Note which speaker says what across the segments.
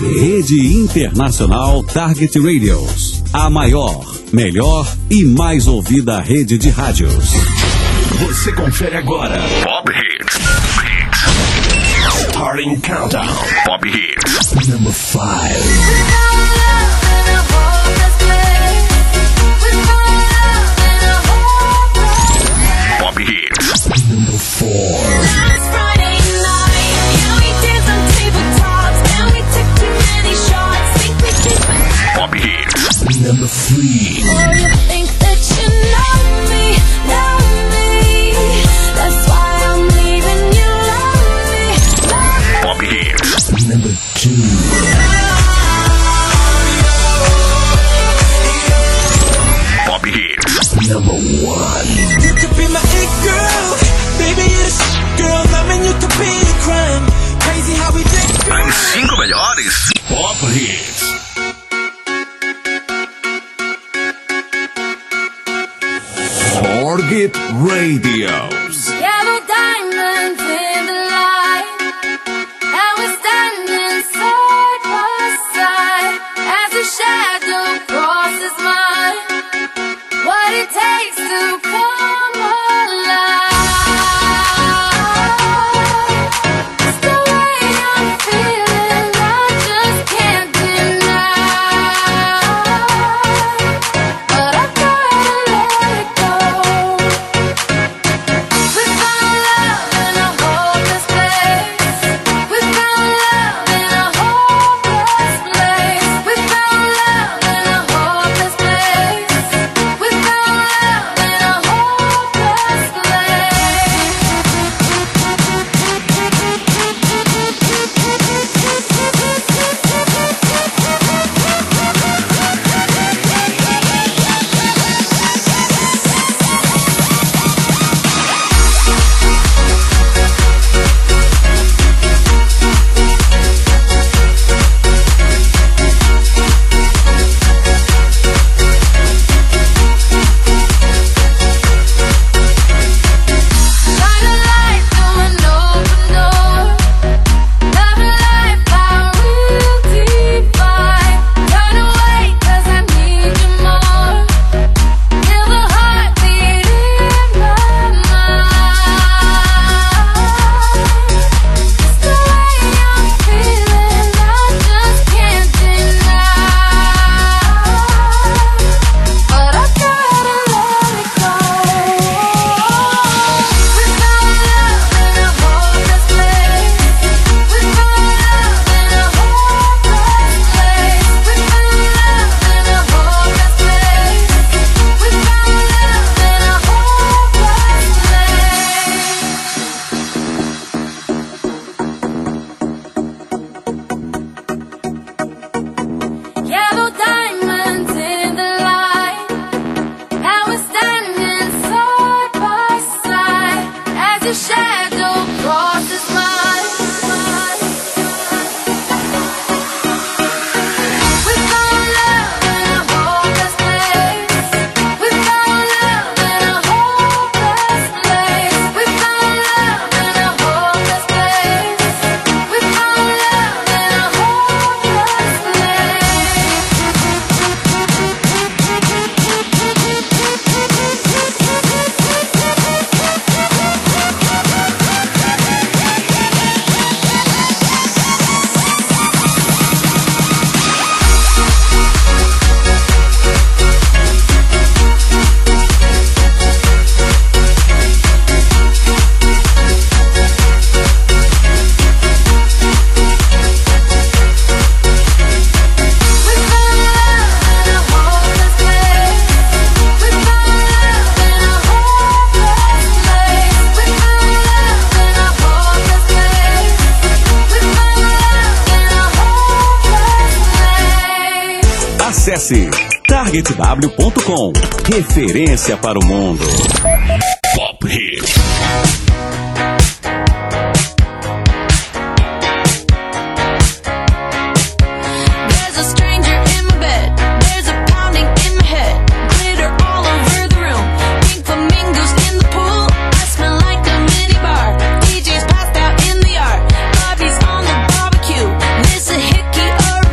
Speaker 1: Rede Internacional Target Radios. A maior, melhor e mais ouvida rede de rádios.
Speaker 2: Você confere agora Pop Hits. Starting Countdown. Pop Hits. Number 5. Pop Hits. Number 4. Pop Hits. Number 3.
Speaker 3: Oh, you think that you know me, that's why I'm leaving you lonely.
Speaker 2: Pop Hits. Number 2. Pop Hits. Number 1.
Speaker 4: You could be my it girl, baby you're the girl, loving you could be a crime. Crazy how we did.
Speaker 2: As 5 melhores Pop Hits. Target Radios.
Speaker 3: Yellow diamonds in the light, and we're standing side by side as a shadow crosses mine. What it takes to come alive. It's the way I'm feeling, I just can't deny. But I gotta let it go. We found love in a hopeless place. We found love in a hopeless place. We found love in a hopeless place. We found love in a hopeless shine a light through an open door. Love and life are real divine. Turn away 'cause I need you more. Feel the heartbeat in my mind. It's the way I'm feeling, I just can't deny. But I gotta let it go. We found love in a hopeless place. We found love in a hopeless place. We found love in a hopeless place. We found love in a hopeless place. Yellow diamonds in the light, and we're standing side by side as your shadow crosses mine. We found love in a hopeless place. We found love in a hopeless place. We found love in a hopeless place. We found love in a hopeless
Speaker 1: Acesse targetw.com. Referência para o mundo.
Speaker 2: Pop Hits.
Speaker 3: There's a stranger in my bed. There's a pounding in my head. Glitter all over the room. Pink flamingos in the pool. I smell like a minibar. DJ's passed out in the yard. Bobby's on the barbecue. This a hickey or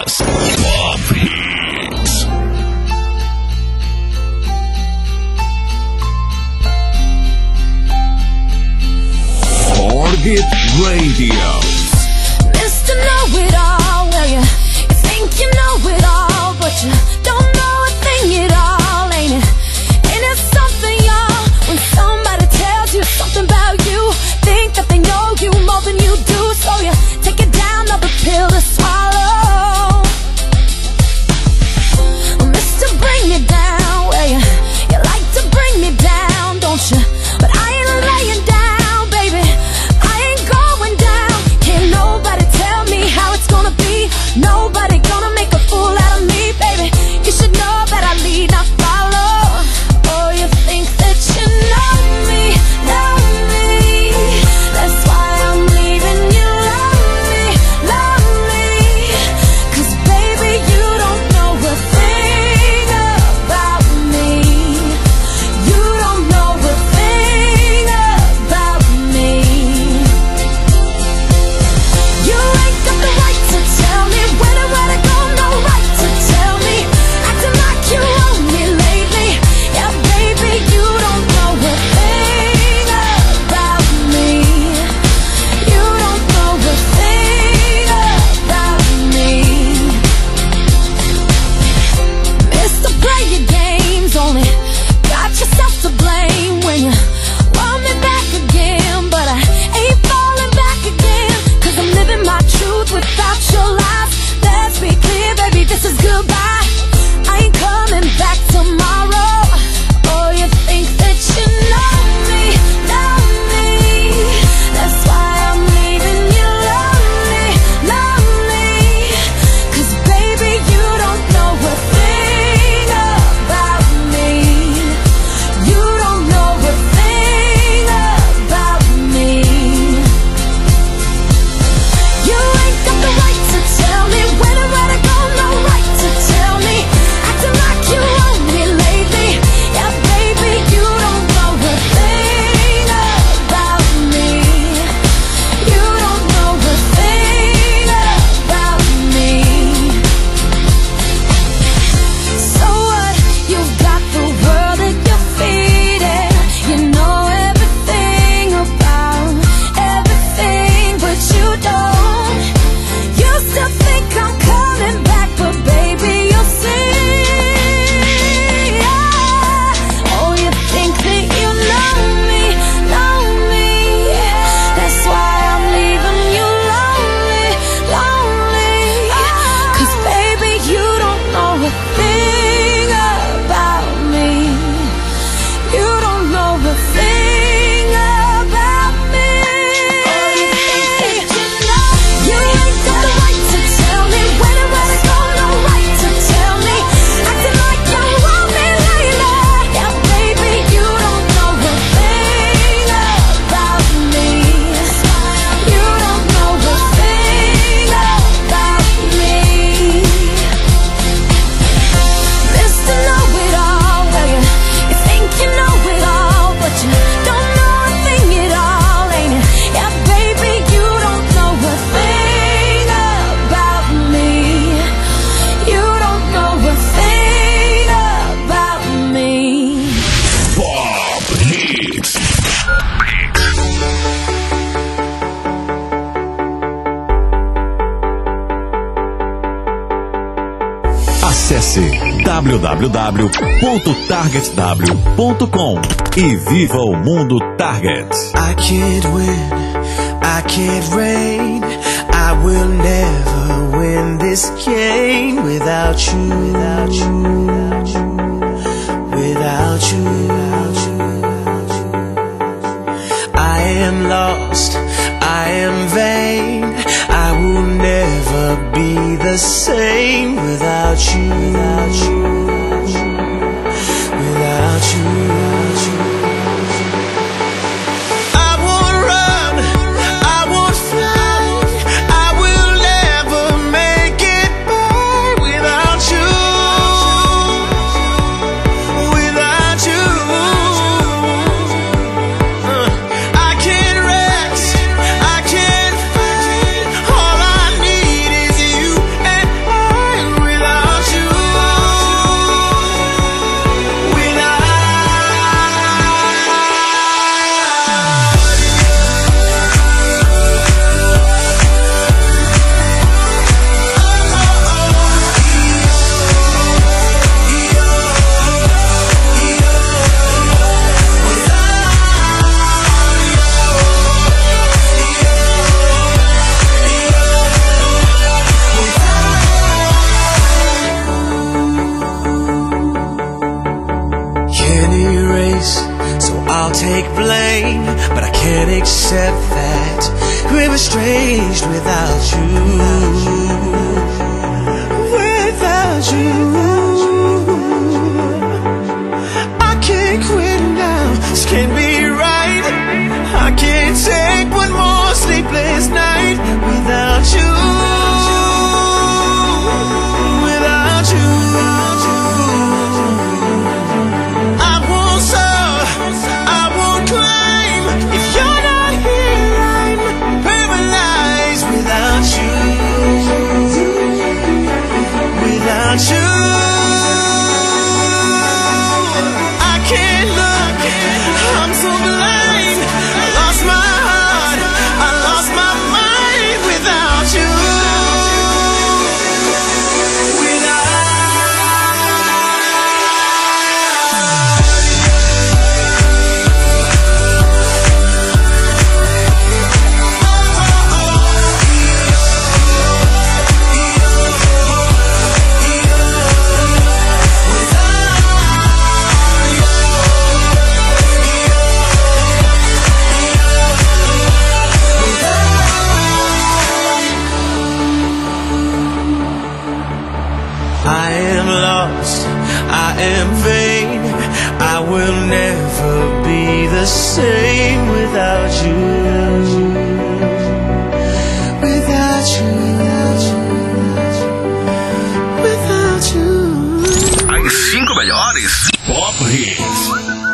Speaker 2: Plus. Pop Hits. Target Radio.
Speaker 3: Mr. Know-it-all, well, you think you know it all, but you don't know a thing at all, ain't it? Ain't it something, y'all, when somebody tells you something about you, think that they know you more than you do, so you take it down, another pill to swallow. Mr. Bring Me Down, well, you like to bring me down, don't you? But I ain't laying down, baby, I ain't going down. Can't nobody tell me how it's gonna be. Nobody gonna make a fool out of me, baby. You should know that I lead, not follow. Oh, you think that you know me, know me. That's why I'm leaving you lonely, lonely. 'Cause baby, you don't know a thing about me. You don't know a thing about me. You ain't got the right to tell me when and where to go, no right to tell me. Acting like you own me lately. Yeah, baby, you don't know a thing about me. You don't know a thing about me. Mr. Play your games, only got yourself to blame when you want me back again, but I ain't falling back again, 'cause I'm living my truth without your lies. Let's be clear, baby, this is goodbye. I ain't coming back tomorrow. Oh, you think that you know me, know me. That's why I'm leaving you lonely, lonely. 'Cause baby, you don't know a thing about me. You don't know a thing about me. You ain't got the right to tell me when and where to go, no right to tell me. Acting like you own me lately. Yeah, baby, you don't know a thing about me. You don't know a thing about me. So what? You've got the world at your feet, and you know everything about everything, but you don't. You still think I'm coming back, but baby, you'll see. Oh, you think that you know me, know me. That's why I'm leaving you lonely, lonely. 'Cause baby, you don't know a thing about me. You don't know a thing about me. You ain't got the right to tell me when and where to go, no right to tell me. Acting like you want me lately. Yeah, baby, you don't know a thing about me. You don't know a thing about me. Mr. Know-it-all, well, you think you know it all, but you don't know a thing at all, ain't it? Yeah, baby, you don't know a thing about me. You don't know a thing about me.
Speaker 2: Pop Hits.
Speaker 1: Acesse www.targetw.com e viva o mundo Target.
Speaker 4: I can't win, I can't reign, I will never win this game without you, without you, without you, without you, without you. I am lost, I am vain, I will never be the same without you, without you, without you, without you. I won't run, I won't fly, I will never make it by without you, without you. I can't rest, I can't fight, all I need is you and I. won't take blame, but I can't accept that we're estranged without you. Without you, I can't quit now. This can't be right. I can't take one more sleepless night without you. Without you, I won't soar, I won't climb. If you're not here, I'm paralyzed without you. Without you, I can't look, I'm so blind. I lost my heart, I lost my mind without you. I am lost, I am vain, I will never be the same without you. Without you, without you.
Speaker 2: As 5 melhores Pop Hits.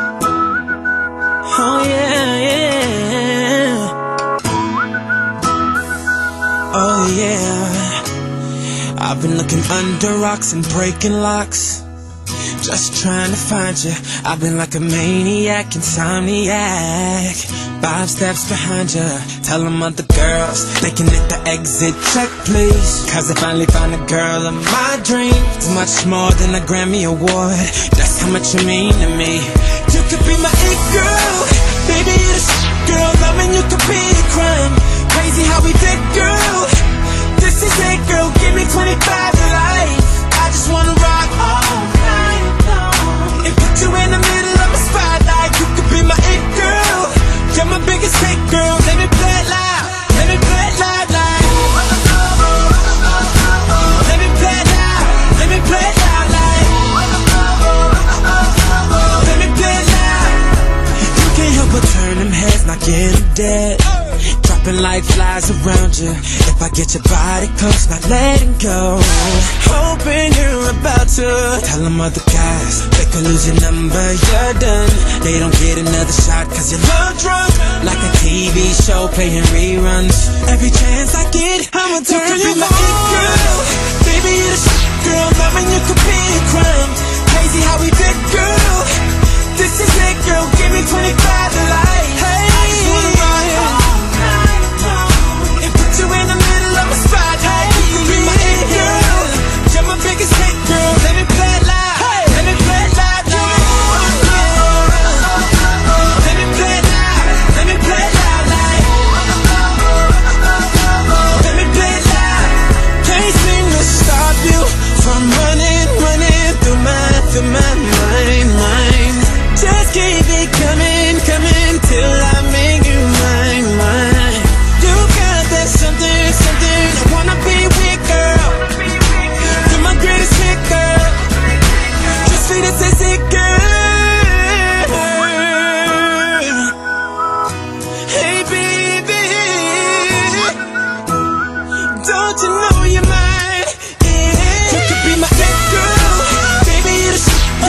Speaker 4: Oh yeah, yeah. Oh yeah. I've been looking under rocks and breaking locks, just trying to find you. I've been like a maniac, insomniac, 5 steps behind you. Tell them other girls they can hit the exit check, please. Cause I finally found a girl of my dreams. It's much more than a Grammy award, that's how much you mean to me. You could be my it girl, baby you're the girl. Loving you could be a crime, crazy how we did, girl. This is it, girl, give me 25 to life. I just wanna rock all night long and put you in the middle of my spotlight. You could be my it girl, you're my biggest hit, girl. Let me play it loud, let me play it loud, like. Let me play it loud, let me play it loud, like. Let me play it loud. You can't help but turn them heads, not get them dead. Dropping like flies around you. If I get your body close, not letting go. Hoping you're about to tell them other guys they could lose your number, you're done. They don't get another shot cause you're love drunk, like a TV show playing reruns. Every chance I get, I'ma turn you on. Girl, baby you're the girl. Loving you could be a crime, crazy how we did, girl. This is it, girl, give me 25 to life. Hey, I just wanna ride all night long and put you in the middle of my spotlight. You can be my it girl, you're my biggest hit, girl. Let me play it loud, let me play it loud, like. Let me play it loud, let me play it loud, like. Let me play it loud. Can't seem to stop you from running through my mind. Just keep it coming till I make you mine. You got that something, I wanna be with, girl. You're my greatest hit, girl. Just sweet as a sick girl. Hey baby, don't you know you're mine? Yeah. You could be my it girl, baby you're the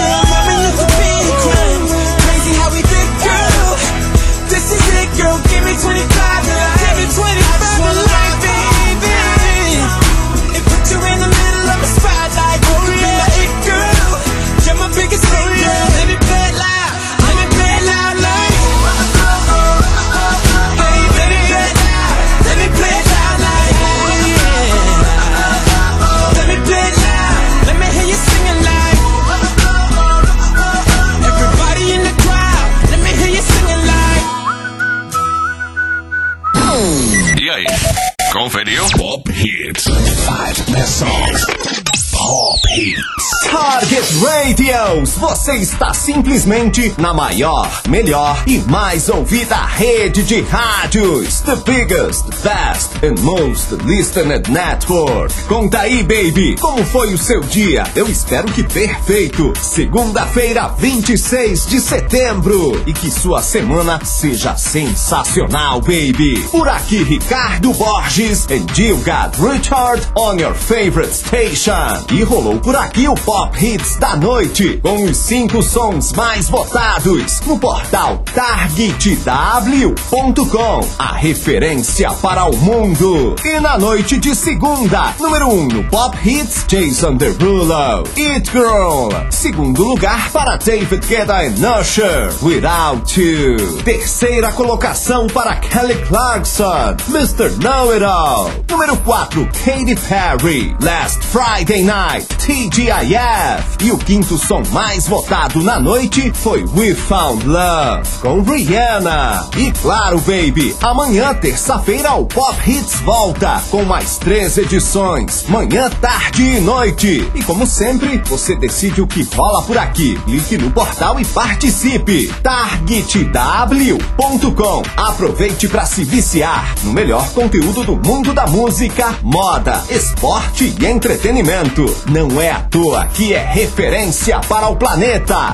Speaker 5: Target Radios, você está simplesmente na maior, melhor e mais ouvida rede de rádios. The biggest, best and most listened network. Conta aí, baby, como foi o seu dia? Eu espero que perfeito. Segunda-feira, 26 de setembro. E que sua semana seja sensacional, baby. Por aqui, Ricardo Borges and you got Richard on your favorite station. E rolou por aqui o Pop Hits da noite, com os 5 sons mais votados no portal TargetW.com, a referência para o mundo. E na noite de segunda, número 1 no Pop Hits, Jason Derulo, It Girl. Segundo lugar para David Guetta e Usher, Without You. Terceira colocação para Kelly Clarkson, Mr. Know-It-All. Número 4, Katy Perry, Last Friday Night, TGIF. E o quinto som mais votado na noite foi We Found Love, com Rihanna. E claro, baby, amanhã, terça-feira, o Pop Hits volta com mais 3 edições, manhã, tarde e noite. E como sempre, você decide o que rola por aqui. Clique no portal e participe. TargetW.com. Aproveite para se viciar no melhor conteúdo do mundo da música, moda, esporte e entretenimento. Não é à toa que é referência para o planeta.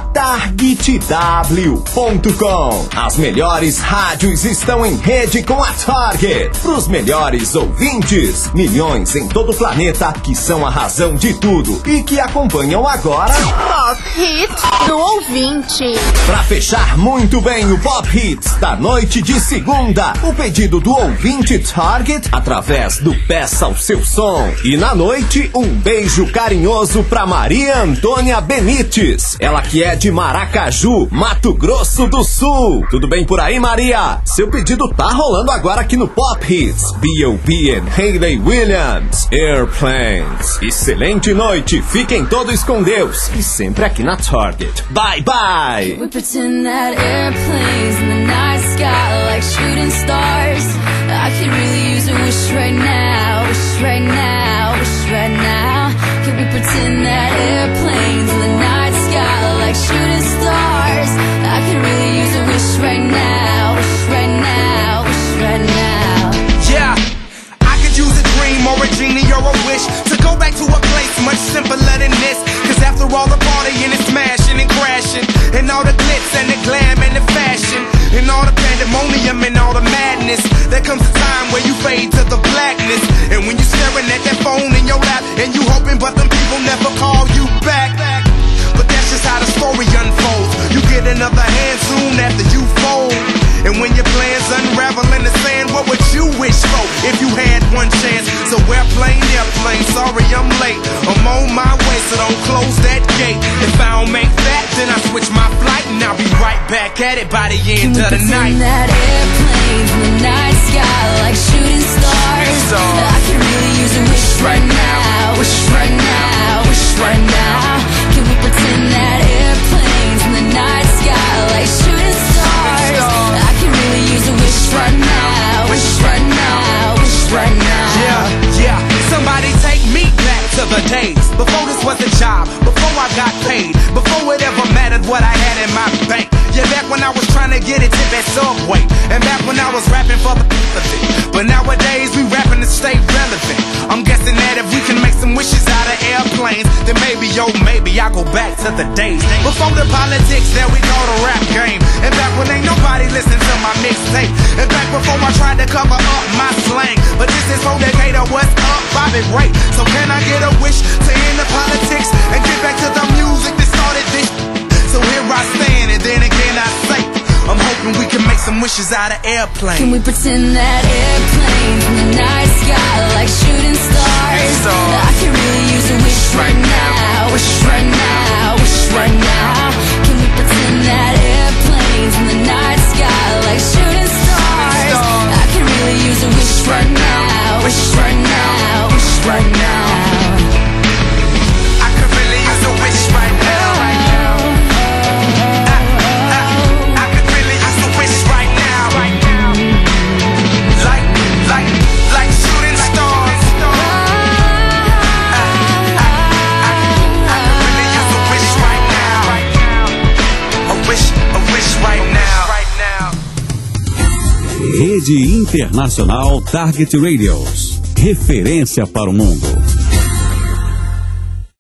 Speaker 5: TargetW.com. As melhores rádios estão em rede com a Target. Para os melhores ouvintes, milhões em todo o planeta que são a razão de tudo e que acompanham agora
Speaker 6: Pop Hits do ouvinte.
Speaker 5: Para fechar muito bem o Pop Hits da noite de segunda, o pedido do ouvinte Target através do Peça o Seu Som. E na noite, um beijo carinhoso para Maria Antônia Benites, ela que é de Maracaju, Mato Grosso do Sul. Tudo bem por aí, Maria? Seu pedido tá rolando agora aqui no Pop Hits. B.O.B. and Hayley Williams, Airplanes. Excelente noite, fiquem todos com Deus e sempre aqui na Target. Bye, bye!
Speaker 3: We pretend that airplanes in the night sky like shooting stars. I could really use a wish right now, wish right now, wish right now. Could we pretend that airplanes in the night sky like shooting stars? I could really use a wish right now, wish right now, wish right now.
Speaker 7: Yeah, I could use a dream or a genie or a wish to go back to a place much simpler than this. Cause after all the partying and smashing and crashing, and all the glitz and the glam and the fashion, and all the pandemonium and all the madness, there comes a time where you fade to the blackness. And when you're staring at that phone in your lap, and you hoping but them people never call you back. But that's just how the story unfolds. You get another hand soon after you fold. And when your plans unravel in the sand, what would you wish for if you had one chance? So airplane, sorry I'm late. I'm on my way, so don't close that gate. If I don't make that, then I switch my flight, and I'll be right back at it by the end of the night.
Speaker 3: Can we pretend that airplanes in the night sky like shooting stars? I could really use a wish right now, wish right now, wish right now. Can we pretend that airplanes in the night sky like shooting stars? I could really use a wish right now, wish right now, wish right now.
Speaker 7: Yeah, somebody take me back to the days before this was a job, before I got paid, before it ever mattered what I had in my bank. Yeah, back when I was trying to get a tip at Subway, and back when I was rapping for the but nowadays we rapping to stay relevant. I'm guessing that if we can make some wishes out of airplanes, then maybe, yo, maybe I'll go back to the days before the politics that we call the rap game, and back when ain't nobody listened to my mixtape, and back before I tried to cover up my slang. But this is for Decatur, what's up, Bobby Ray? So can I get a wish to end the politics and get back to the music that started this? So here I stand, and then again I say, I'm hoping we can make some wishes out of airplanes.
Speaker 3: Can we pretend that airplanes in the night sky like shooting stars? I could really use a wish right now, wish right now, wish right now. Can we pretend that airplanes in the night sky like shooting stars? I could really use a wish right now, wish right now, wish right now.
Speaker 7: I could really use a wish right now.
Speaker 3: I
Speaker 1: Rede Internacional Target Radios. Referência para o mundo.